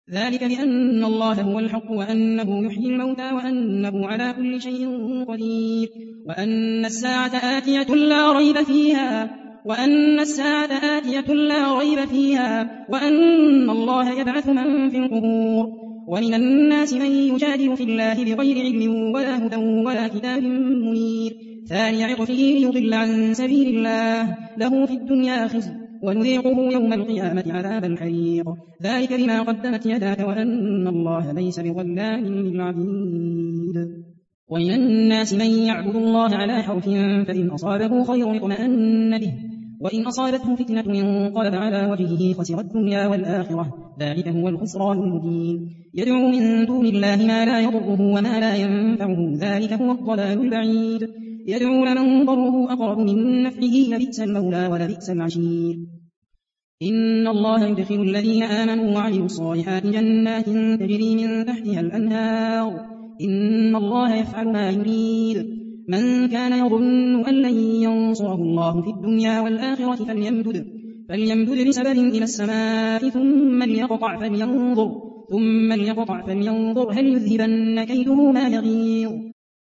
ذلك بأن الله هو الحق وأنه يحيي الموتى وأنه على كل شيء قدير وأن الساعة آتية لا ريب فيها وأن الله يبعث من في القبور ومن الناس من يجادل في الله بغير علم ولا هدى ولا كتاب منير ثاني عطفه ليضل عن سبيل الله له في الدنيا خزي ونذيقه يوم القيامة عذاب الحريق ذلك بما قدمت يداك وأن الله ليس بظلام للعبيد ومن الناس من يعبد الله على حرف فإن أصابه خير اطمأن به وإن أصابته فتنة انقلب على وجهه خسر الدنيا والآخرة ذلك هو الخسران المبين يدعو من دون الله ما لا يضره وما لا ينفعه ذلك هو الضلال البعيد يدعو لمن ضره أقرب من نفعه لبئس المولى ولبئس العشير إن الله يدخل الذين آمنوا وعملوا الصالحات جنات تجري من تحتها الأنهار إن الله يفعل ما يريد من كان يظن أن لن ينصره الله في الدنيا والآخرة فليمدد بسبب إلى السماء ثم ليقطع فلينظر هل يذهبن كيده ما يغيظ